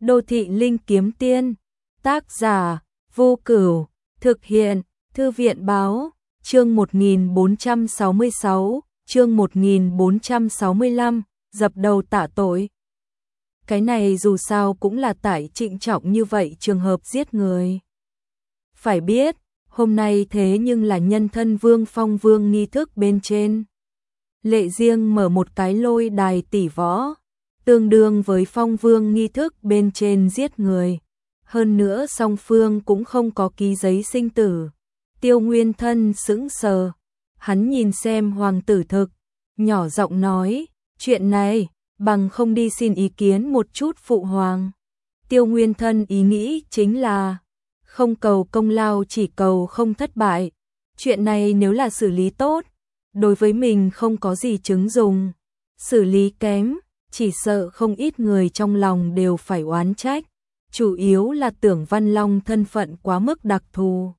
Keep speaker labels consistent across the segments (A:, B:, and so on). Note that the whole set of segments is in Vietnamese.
A: Đô thị linh kiếm tiên, tác giả, Vô Cửu, thực hiện, Thư viện báo, chương 1466, chương 1465, dập đầu tạ tội. Cái này dù sao cũng là tại trịnh trọng như vậy trường hợp giết người. Phải biết, hôm nay thế nhưng là nhân thân Vương Phong Vương nghi thức bên trên. Lệ riêng mở một cái lôi đài tỷ võ, tương đương với Phong Vương nghi thức bên trên giết người. Hơn nữa song phương cũng không có ký giấy sinh tử. Tiêu Nguyên Thân sững sờ, hắn nhìn xem hoàng tử thực, nhỏ giọng nói, chuyện này, bằng không đi xin ý kiến một chút phụ hoàng. Tiêu Nguyên Thân ý nghĩ chính là, không cầu công lao chỉ cầu không thất bại. Chuyện này nếu là xử lý tốt, đối với mình không có gì chứng dùng. Xử lý kém, chỉ sợ không ít người trong lòng đều phải oán trách. Chủ yếu là Tưởng Văn Long thân phận quá mức đặc thù.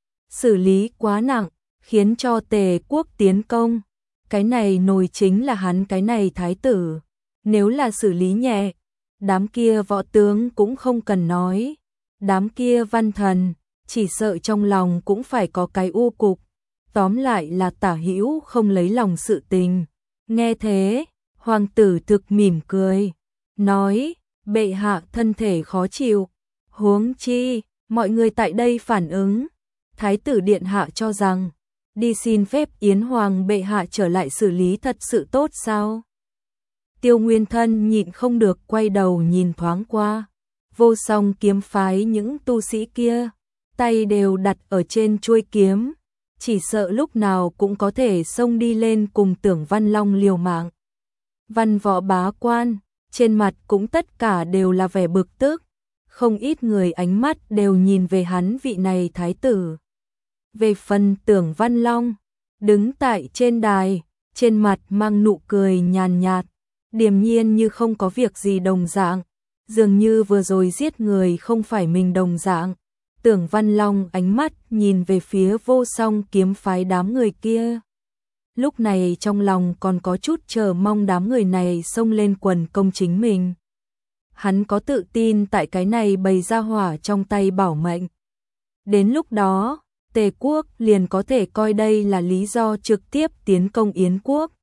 A: Xử lý quá nặng, khiến cho Tề quốc tiến công. Cái này nổi chính là hắn cái này thái tử. Nếu là xử lý nhẹ, đám kia võ tướng cũng không cần nói. Đám kia văn thần, chỉ sợ trong lòng cũng phải có cái u cục. Tóm lại là Tả Hữu không lấy lòng sự tình. Nghe thế, hoàng tử thực mỉm cười, nói, bệ hạ thân thể khó chịu. Huống chi, mọi người tại đây phản ứng. Thái tử điện hạ cho rằng, đi xin phép Yến Hoàng bệ hạ trở lại xử lý thật sự tốt sao? Tiêu Nguyên Thân nhịn không được quay đầu nhìn thoáng qua. Vô Song kiếm phái những tu sĩ kia, tay đều đặt ở trên chuôi kiếm, chỉ sợ lúc nào cũng có thể xông đi lên cùng Tưởng Văn Long liều mạng. Văn võ bá quan, trên mặt cũng tất cả đều là vẻ bực tức, không ít người ánh mắt đều nhìn về hắn vị này thái tử. Về phần Tưởng Văn Long, đứng tại trên đài, trên mặt mang nụ cười nhàn nhạt, điềm nhiên như không có việc gì đồng dạng, dường như vừa rồi giết người không phải mình đồng dạng. Tưởng Văn Long ánh mắt nhìn về phía Vô Song kiếm phái đám người kia. Lúc này trong lòng còn có chút chờ mong đám người này xông lên quần công chính mình. Hắn có tự tin tại cái này bày ra hỏa trong tay bảo mệnh. Đến lúc đó, Tề quốc liền có thể coi đây là lý do trực tiếp tiến công Yến quốc.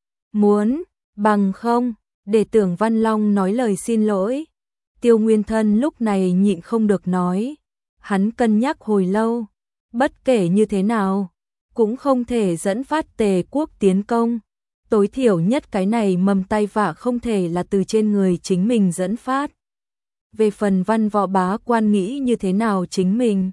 A: Muốn, bằng không, để Tưởng Văn Long nói lời xin lỗi. Tiêu Nguyên Thân lúc này nhịn không được nói. Hắn cân nhắc hồi lâu, bất kể như thế nào, cũng không thể dẫn phát Tề quốc tiến công. Tối thiểu nhất cái này mầm tai vạ không thể là từ trên người chính mình dẫn phát. Về phần văn võ bá quan nghĩ như thế nào chính mình,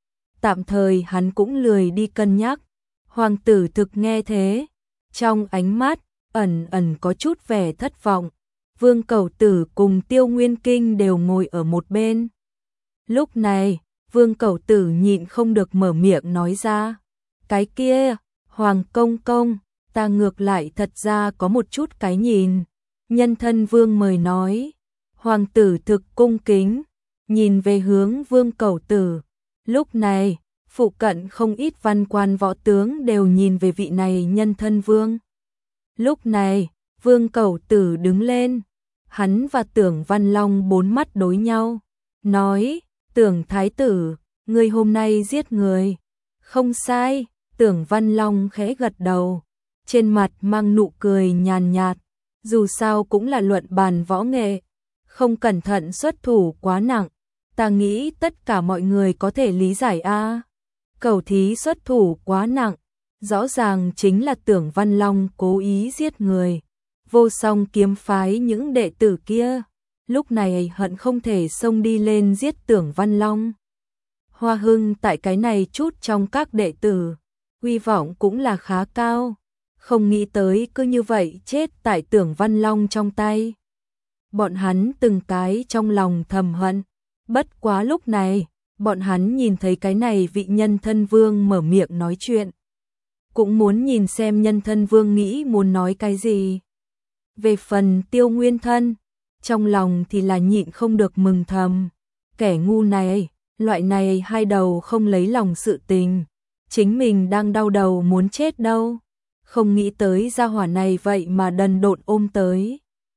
A: tạm thời hắn cũng lười đi cân nhắc. Hoàng tử thực nghe thế, trong ánh mắt ẩn ẩn có chút vẻ thất vọng. Vương Cẩu Tử cùng Tiêu Nguyên Kinh đều ngồi ở một bên. Lúc này, Vương Cẩu Tử nhịn không được mở miệng nói ra, cái kia, Hoàng công công, ta ngược lại thật ra có một chút cái nhìn. Nhân thân Vương mời nói. Hoàng tử thực cung kính, nhìn về hướng Vương Cẩu Tử. Lúc này, phụ cận không ít văn quan võ tướng đều nhìn về vị này nhân thân Vương. Lúc này, Vương Cẩu Tử đứng lên, hắn và Tưởng Văn Long bốn mắt đối nhau, nói, Tưởng thái tử, ngươi hôm nay giết người. Không sai, Tưởng Văn Long khẽ gật đầu, trên mặt mang nụ cười nhàn nhạt, dù sao cũng là luận bàn võ nghệ, không cẩn thận xuất thủ quá nặng, ta nghĩ tất cả mọi người có thể lý giải a. Cẩu thí xuất thủ quá nặng, rõ ràng chính là Tưởng Văn Long cố ý giết người. Vô Song kiếm phái những đệ tử kia, lúc này hận không thể xông đi lên giết Tưởng Văn Long. Hoa Hưng tại cái này chút trong các đệ tử, hy vọng cũng là khá cao, không nghĩ tới cứ như vậy chết tại Tưởng Văn Long trong tay. Bọn hắn từng cái trong lòng thầm hận, bất quá lúc này, bọn hắn nhìn thấy cái này vị nhân thân Vương mở miệng nói chuyện, cũng muốn nhìn xem nhân thân Vương nghĩ muốn nói cái gì. Về phần Tiêu Nguyên Thân, trong lòng thì là nhịn không được mừng thầm, kẻ ngu này, loại này hai đầu không lấy lòng sự tình, chính mình đang đau đầu muốn chết đâu, không nghĩ tới gia hỏa này vậy mà đần độn ôm tới.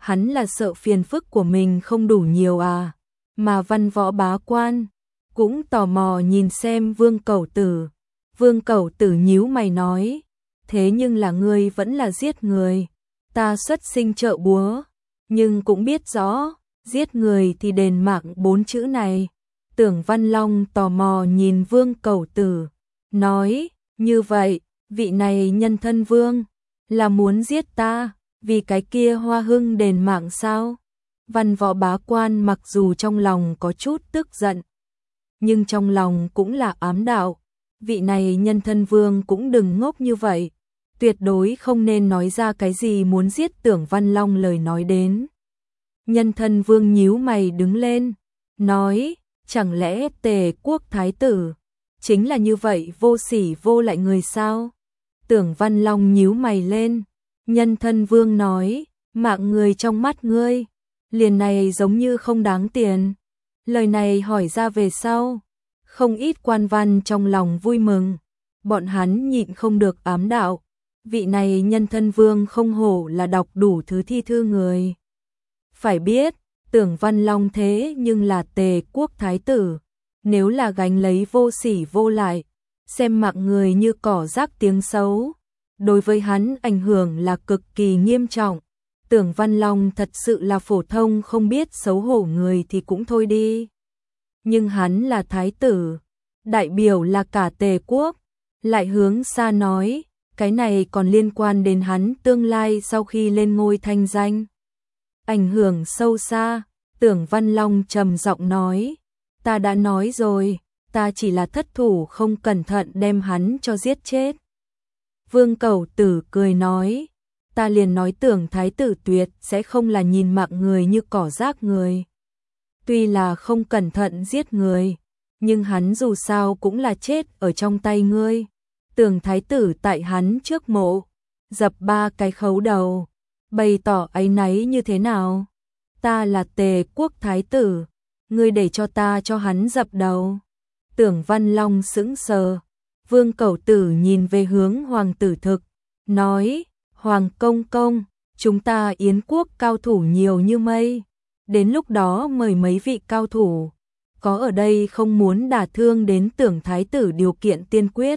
A: hắn là sợ phiền phức của mình không đủ nhiều à, mà Văn Võ Bá Quan cũng tò mò nhìn xem Vương Cẩu Tử. Vương Cẩu Tử nhíu mày nói, thế nhưng là ngươi vẫn là giết người, ta xuất sinh trợ búa, nhưng cũng biết rõ, giết người thì đền mạng 4 chữ này. Tưởng Văn Long tò mò nhìn Vương Cẩu Tử, nói, như vậy, vị này nhân thân vương, là muốn giết ta, vì cái kia Hoa Hưng đền mạng sao? Văn Võ Bá Quan mặc dù trong lòng có chút tức giận, nhưng trong lòng cũng là ám đạo, vị này nhân thân vương cũng đừng ngốc như vậy, tuyệt đối không nên nói ra cái gì muốn giết Tưởng Văn Long lời nói đến. Nhân thân vương nhíu mày đứng lên, nói, chẳng lẽ Tề quốc thái tử chính là như vậy vô sỉ vô lại người sao? Tưởng Văn Long nhíu mày lên, nhân thân vương nói, mạng người trong mắt ngươi, liền này giống như không đáng tiền. Lời này hỏi ra về sau, không ít quan văn trong lòng vui mừng, bọn hắn nhịn không được ám đạo, vị này nhân thân vương không hổ là đọc đủ thứ thi thư người. Phải biết, Tưởng Văn Long thế nhưng là Tề quốc thái tử, nếu là gánh lấy vô sỉ vô lại, xem mạng người như cỏ rác tiếng xấu, đối với hắn ảnh hưởng là cực kỳ nghiêm trọng. Tưởng Văn Long thật sự là phổ thông không biết xấu hổ người thì cũng thôi đi. Nhưng hắn là thái tử, đại biểu là cả Tề quốc, lại hướng xa nói, cái này còn liên quan đến hắn tương lai sau khi lên ngôi thanh danh. Ảnh hưởng sâu xa, Tưởng Văn Long trầm giọng nói, ta đã nói rồi, ta chỉ là thất thủ không cẩn thận đem hắn cho giết chết. Vương Cẩu Tử cười nói, ta liền nói Tưởng thái tử tuyệt sẽ không là nhìn mạng người như cỏ rác người. Tuy là không cẩn thận giết người, nhưng hắn dù sao cũng là chết ở trong tay ngươi. Tưởng thái tử tại hắn trước mộ, dập 3 cái khấu đầu, bày tỏ áy náy như thế nào? Ta là Tề quốc thái tử, ngươi để cho ta cho hắn dập đầu. Tưởng Văn Long sững sờ, Vương Cẩu Tử nhìn về hướng Hoàng tử Thực, nói, Hoàng công công, chúng ta Yến quốc cao thủ nhiều như mây, đến lúc đó mời mấy vị cao thủ, có ở đây không muốn đả thương đến Tưởng thái tử điều kiện tiên quyết,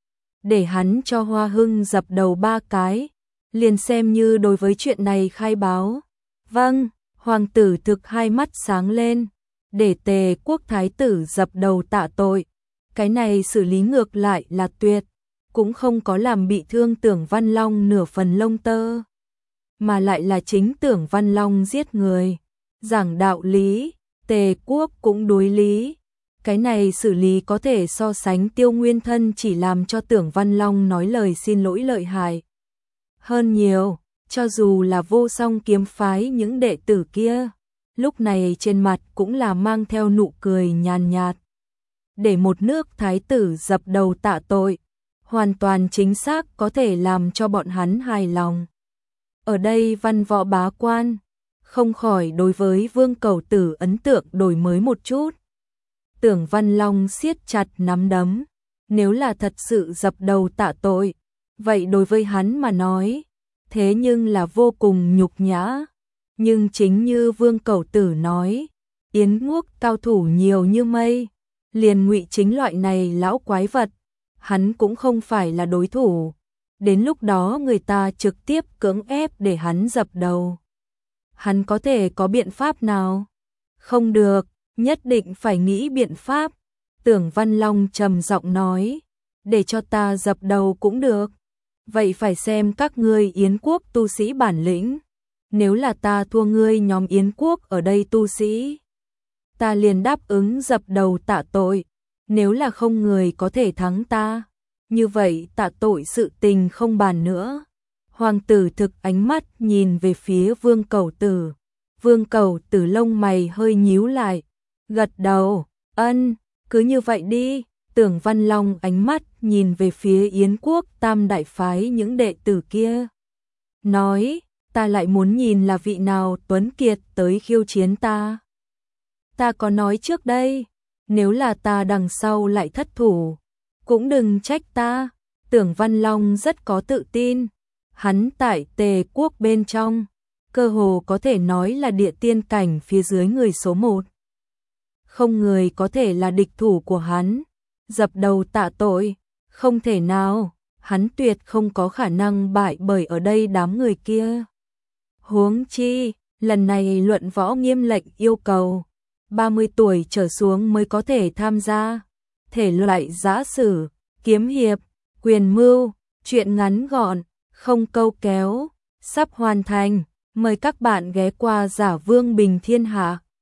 A: để hắn cho Hoa Hưng dập đầu 3 cái, liền xem như đối với chuyện này khai báo. Vâng, Hoàng tử Thực hai mắt sáng lên, để Tề quốc thái tử dập đầu tạ tội. Cái này xử lý ngược lại là tuyệt, cũng không có làm bị thương Tưởng Văn Long nửa phần lông tơ, mà lại là chính Tưởng Văn Long giết người. Giảng đạo lý, Tề quốc cũng đối lý. Cái này xử lý có thể so sánh Tiêu Nguyên Thân chỉ làm cho Tưởng Văn Long nói lời xin lỗi lợi hại hơn nhiều, cho dù là Vô Song kiếm phái những đệ tử kia, lúc này trên mặt cũng là mang theo nụ cười nhàn nhạt. Để một nước thái tử dập đầu tạ tội, hoàn toàn chính xác có thể làm cho bọn hắn hài lòng. Ở đây Văn Võ Bá Quan không khỏi đối với Vương Cẩu Tử ấn tượng đổi mới một chút. Tưởng Văn Long siết chặt nắm đấm, nếu là thật sự dập đầu tạ tội, vậy đối với hắn mà nói, thế nhưng là vô cùng nhục nhã. Nhưng chính như Vương Cẩu Tử nói, Yến quốc cao thủ nhiều như mây, liền Ngụy Chính loại này lão quái vật, hắn cũng không phải là đối thủ. Đến lúc đó người ta trực tiếp cưỡng ép để hắn dập đầu, hắn có thể có biện pháp nào? Không được, nhất định phải nghĩ biện pháp. Tưởng Văn Long trầm giọng nói, để cho ta dập đầu cũng được. Vậy phải xem các ngươi Yến quốc tu sĩ bản lĩnh. Nếu là ta thua ngươi nhóm Yến quốc ở đây tu sĩ, ta liền đáp ứng dập đầu tạ tội. Nếu là không người có thể thắng ta, như vậy tạ tội sự tình không bàn nữa. Hoàng tử Thực ánh mắt nhìn về phía Vương Cẩu Tử. Vương Cẩu Tử lông mày hơi nhíu lại, gật đầu, ân, cứ như vậy đi. Tưởng Văn Long ánh mắt nhìn về phía Yến quốc tam đại phái những đệ tử kia, nói, ta lại muốn nhìn là vị nào tuấn kiệt tới khiêu chiến ta. Ta có nói trước đây, nếu là ta đằng sau lại thất thủ, cũng đừng trách ta. Tưởng Văn Long rất có tự tin, hắn tại Tề quốc bên trong, cơ hồ có thể nói là địa tiên cảnh phía dưới người số 1. Không người có thể là địch thủ của hắn. Dập đầu tạ tội, không thể nào, hắn tuyệt không có khả năng bại bởi ở đây đám người kia. Huống chi, lần này luận võ nghiêm lệnh yêu cầu 30 tuổi trở xuống mới có thể tham gia. Thể loại giã sử, kiếm hiệp, quyền mưu, truyện ngắn gọn, không câu kéo, sắp hoàn thành. Mời các bạn ghé qua Giả Vương Bình Thiên Hạ.